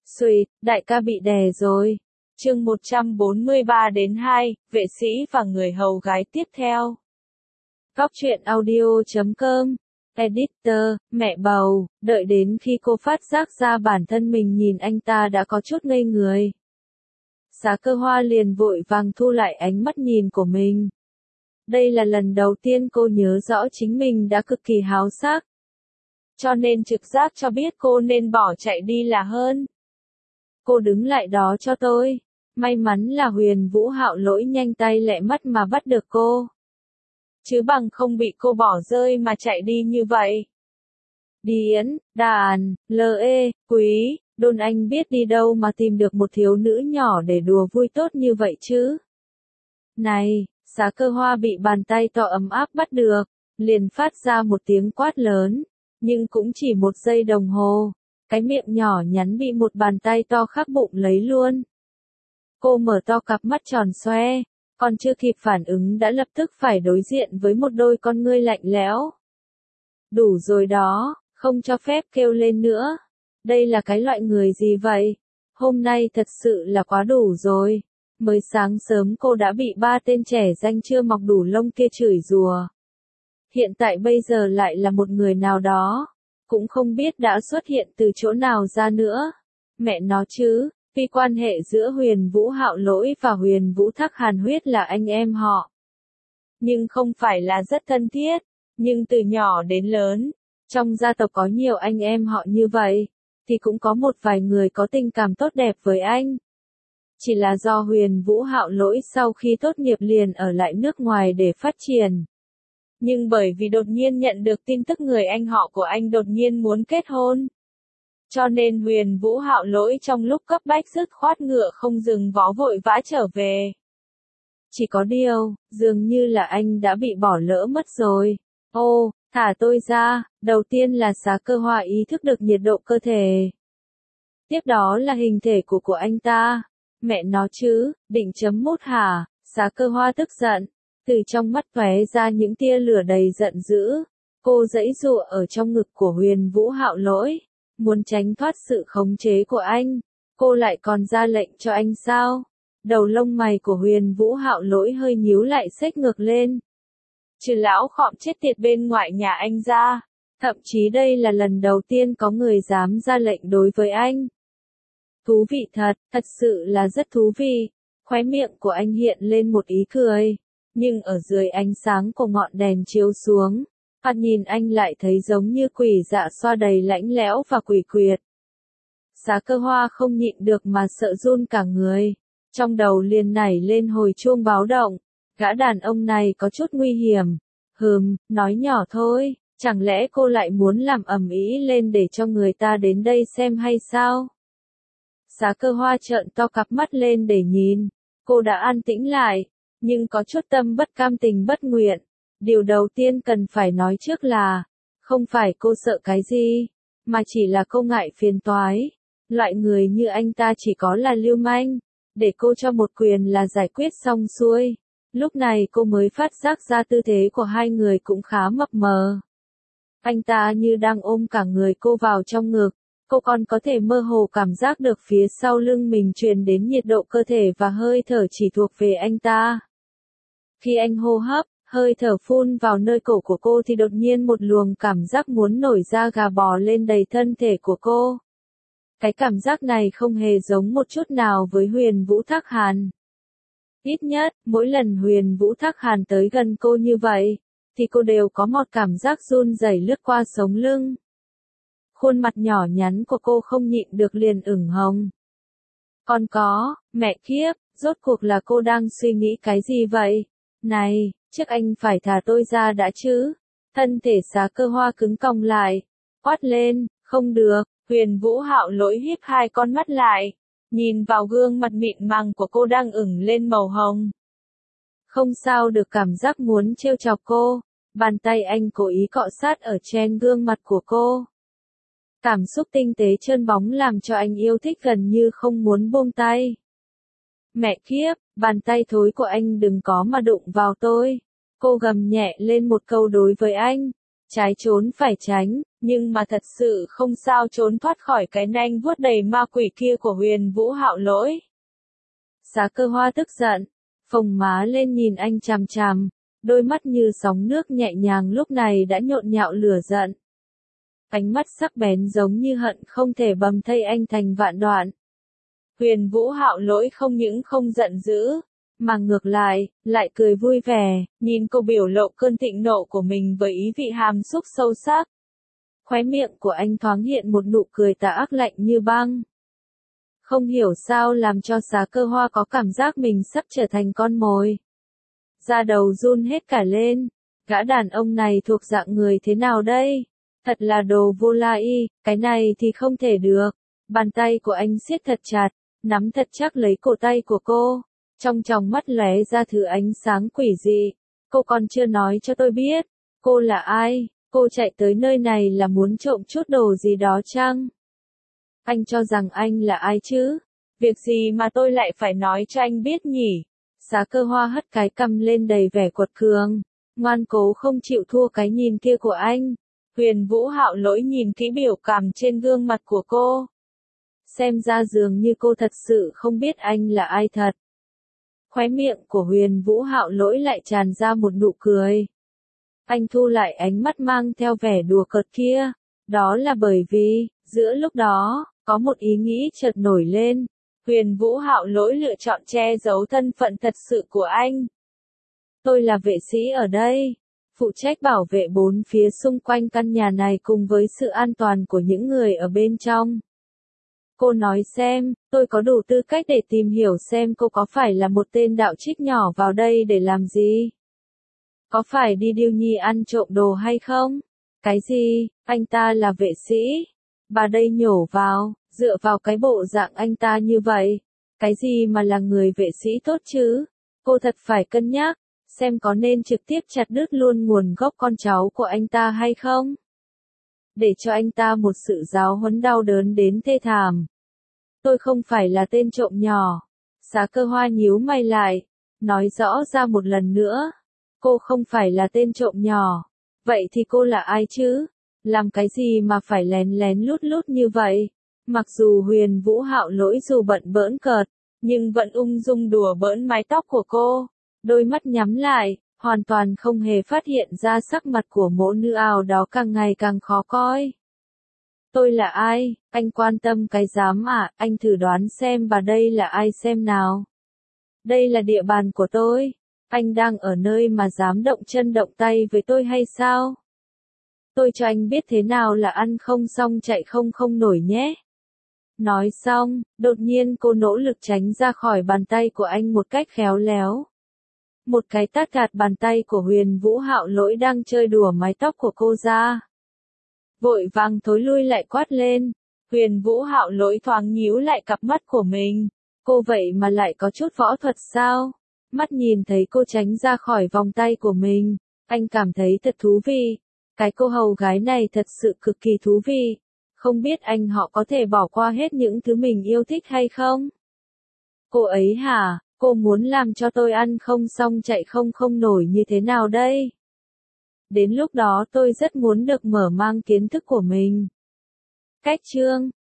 Xùi, đại ca bị đè rồi. Chương 143-2, vệ sĩ và người hầu gái tiếp theo. Góc truyện audio.com. Editor, mẹ bầu, đợi đến khi cô phát giác ra bản thân mình nhìn anh ta đã có chút ngây người. Xá Cơ Hoa liền vội vàng thu lại ánh mắt nhìn của mình. Đây là lần đầu tiên cô nhớ rõ chính mình đã cực kỳ háo sắc. Cho nên trực giác cho biết cô nên bỏ chạy đi là hơn. Cô đứng lại đó cho tôi. May mắn là Huyền Vũ Hạo Lỗi nhanh tay lẹ mắt mà bắt được cô. Chứ bằng không bị cô bỏ rơi mà chạy đi như vậy. Điến, Đàn, L.E., Quý, Đôn anh biết đi đâu mà tìm được một thiếu nữ nhỏ để đùa vui tốt như vậy chứ. Này, Xá Cơ Hoa bị bàn tay to ấm áp bắt được, liền phát ra một tiếng quát lớn, nhưng cũng chỉ 1 giây đồng hồ, cái miệng nhỏ nhắn bị một bàn tay to khắc bụng lấy luôn. Cô mở to cặp mắt tròn xoe, còn chưa kịp phản ứng đã lập tức phải đối diện với một đôi con ngươi lạnh lẽo. Đủ rồi đó, không cho phép kêu lên nữa. Đây là cái loại người gì vậy? Hôm nay thật sự là quá đủ rồi. Mới sáng sớm cô đã bị 3 tên trẻ danh chưa mọc đủ lông kia chửi rủa. Hiện tại bây giờ lại là một người nào đó, cũng không biết đã xuất hiện từ chỗ nào ra nữa. Mẹ nó chứ, vì quan hệ giữa Huyền Vũ Hạo Lỗi và Huyền Vũ Thác Hàn Huyết là anh em họ. Nhưng không phải là rất thân thiết, nhưng từ nhỏ đến lớn, trong gia tộc có nhiều anh em họ như vậy, thì cũng có một vài người có tình cảm tốt đẹp với anh. Chỉ là do Huyền Vũ Hạo Lỗi sau khi tốt nghiệp liền ở lại nước ngoài để phát triển. Nhưng bởi vì đột nhiên nhận được tin tức người anh họ của anh đột nhiên muốn kết hôn. Cho nên Huyền Vũ Hạo Lỗi trong lúc cấp bách dứt khoát ngựa không dừng vó vội vã trở về. Chỉ có điều, dường như là anh đã bị bỏ lỡ mất rồi. Ô, thả tôi ra, đầu tiên là Xá Cơ Hoa ý thức được nhiệt độ cơ thể. Tiếp đó là hình thể của anh ta. Mẹ nó chứ, định chấm mút hả? Xá Cơ Hoa tức giận, từ trong mắt tóe ra những tia lửa đầy giận dữ. Cô giãy giụa ở trong ngực của Huyền Vũ Hạo Lỗi, muốn tránh thoát sự khống chế của anh. Cô lại còn ra lệnh cho anh sao? Đầu lông mày của Huyền Vũ Hạo Lỗi hơi nhíu lại xếch ngược lên. Trừ lão khọm chết tiệt bên ngoại nhà anh ra, thậm chí đây là lần đầu tiên có người dám ra lệnh đối với anh. Thú vị thật, thật sự là rất thú vị. Khóe miệng của anh hiện lên một ý cười, nhưng ở dưới ánh sáng của ngọn đèn chiếu xuống, thoạt nhìn anh lại thấy giống như quỷ dạ xoa đầy lãnh lẽo và quỷ quyệt. Xá Cơ Hoa không nhịn được mà sợ run cả người, trong đầu liền nảy lên hồi chuông báo động, gã đàn ông này có chút nguy hiểm. Nói nhỏ thôi, chẳng lẽ cô lại muốn làm ầm ĩ lên để cho người ta đến đây xem hay sao? Xá Cơ Hoa trợn to cặp mắt lên để nhìn, cô đã an tĩnh lại, nhưng có chút tâm bất cam tình bất nguyện. Điều đầu tiên cần phải nói trước là, không phải cô sợ cái gì, mà chỉ là cô ngại phiền toái. Loại người như anh ta chỉ có là lưu manh, để cô cho một quyền là giải quyết xong xuôi. Lúc này cô mới phát giác ra tư thế của hai người cũng khá mập mờ. Anh ta như đang ôm cả người cô vào trong ngực, cô còn có thể mơ hồ cảm giác được phía sau lưng mình truyền đến nhiệt độ cơ thể và hơi thở chỉ thuộc về anh ta. Khi anh hô hấp, hơi thở phun vào nơi cổ của cô thì đột nhiên một luồng cảm giác muốn nổi da gà bò lên đầy thân thể của cô. Cái cảm giác này không hề giống một chút nào với Huyền Vũ Thác Hàn. Ít nhất, mỗi lần Huyền Vũ Thác Hàn tới gần cô như vậy, thì cô đều có một cảm giác run rẩy lướt qua sống lưng. Khuôn mặt nhỏ nhắn của cô không nhịn được liền ửng hồng. Còn có, mẹ kiếp, rốt cuộc là cô đang suy nghĩ cái gì vậy? Này, trước anh phải thả tôi ra đã chứ? Thân thể Xá Cơ Hoa cứng cong lại, quát lên, không được. Huyền Vũ Hạo Lỗi híp hai con mắt lại, nhìn vào gương mặt mịn màng của cô đang ửng lên màu hồng. Không sao được cảm giác muốn trêu chọc cô, bàn tay anh cố ý cọ sát ở trên gương mặt của cô. Cảm xúc tinh tế trơn bóng làm cho anh yêu thích gần như không muốn buông tay. Mẹ kiếp, bàn tay thối của anh đừng có mà đụng vào tôi. Cô gầm nhẹ lên một câu đối với anh. Trái trốn phải tránh, nhưng mà thật sự không sao trốn thoát khỏi cái nanh vuốt đầy ma quỷ kia của Huyền Vũ Hạo Lỗi. Xá Cơ Hoa tức giận, phồng má lên nhìn anh chằm chằm, đôi mắt như sóng nước nhẹ nhàng lúc này đã nhộn nhạo lửa giận. Ánh mắt sắc bén giống như hận không thể bầm thây anh thành vạn đoạn. Huyền Vũ Hạo Lỗi không những không giận dữ, mà ngược lại cười vui vẻ, nhìn cô biểu lộ cơn thịnh nộ của mình với ý vị hàm xúc sâu sắc. Khóe miệng của anh thoáng hiện một nụ cười tà ác lạnh như băng. Không hiểu sao làm cho Xá Cơ Hoa có cảm giác mình sắp trở thành con mồi. Da đầu run hết cả lên, gã đàn ông này thuộc dạng người thế nào đây? Thật là đồ vô lai, cái này thì không thể được. Bàn tay của anh siết thật chặt, nắm thật chắc lấy cổ tay của cô. Trong tròng mắt lóe ra thứ ánh sáng quỷ dị. Cô còn chưa nói cho tôi biết, cô là ai? Cô chạy tới nơi này là muốn trộm chút đồ gì đó chăng? Anh cho rằng anh là ai chứ? Việc gì mà tôi lại phải nói cho anh biết nhỉ? Xá Cơ Hoa hất cái cằm lên đầy vẻ quật cường, ngoan cố không chịu thua cái nhìn kia của anh. Huyền Vũ Hạo Lỗi nhìn kỹ biểu cảm trên gương mặt của cô. Xem ra dường như cô thật sự không biết anh là ai thật. Khóe miệng của Huyền Vũ Hạo Lỗi lại tràn ra một nụ cười. Anh thu lại ánh mắt mang theo vẻ đùa cợt kia. Đó là bởi vì, giữa lúc đó, có một ý nghĩ chợt nổi lên. Huyền Vũ Hạo Lỗi lựa chọn che giấu thân phận thật sự của anh. Tôi là vệ sĩ ở đây, phụ trách bảo vệ bốn phía xung quanh căn nhà này cùng với sự an toàn của những người ở bên trong. Cô nói xem, tôi có đủ tư cách để tìm hiểu xem cô có phải là một tên đạo trích nhỏ vào đây để làm gì? Có phải đi điêu nhi ăn trộm đồ hay không? Cái gì, anh ta là vệ sĩ? Bà đây nhổ vào, dựa vào cái bộ dạng anh ta như vậy. Cái gì mà là người vệ sĩ tốt chứ? Cô thật phải cân nhắc, xem có nên trực tiếp chặt đứt luôn nguồn gốc con cháu của anh ta hay không? Để cho anh ta một sự giáo huấn đau đớn đến thê thảm. Tôi không phải là tên trộm nhỏ. Xá Cơ Hoa nhíu mày lại, nói rõ ra một lần nữa. Cô không phải là tên trộm nhỏ. Vậy thì cô là ai chứ? Làm cái gì mà phải lén lén lút lút như vậy? Mặc dù Huyền Vũ Hạo Lỗi dù bận bỡn cợt, nhưng vẫn ung dung đùa bỡn mái tóc của cô. Đôi mắt nhắm lại, hoàn toàn không hề phát hiện ra sắc mặt của mỗ nữ ảo đó càng ngày càng khó coi. Tôi là ai? Anh quan tâm cái dám à? Anh thử đoán xem bà đây là ai xem nào. Đây là địa bàn của tôi. Anh đang ở nơi mà dám động chân động tay với tôi hay sao? Tôi cho anh biết thế nào là ăn không xong chạy không nổi nhé. Nói xong, đột nhiên cô nỗ lực tránh ra khỏi bàn tay của anh một cách khéo léo. Một cái tát gạt bàn tay của Huyền Vũ Hạo Lỗi đang chơi đùa mái tóc của cô ra. Vội vàng thối lui lại quát lên. Huyền Vũ Hạo Lỗi thoáng nhíu lại cặp mắt của mình. Cô vậy mà lại có chút võ thuật sao? Mắt nhìn thấy cô tránh ra khỏi vòng tay của mình, anh cảm thấy thật thú vị. Cái cô hầu gái này thật sự cực kỳ thú vị. Không biết anh họ có thể bỏ qua hết những thứ mình yêu thích hay không? Cô ấy hả? Cô muốn làm cho tôi ăn không xong chạy không nổi như thế nào đây? Đến lúc đó tôi rất muốn được mở mang kiến thức của mình. Cách chương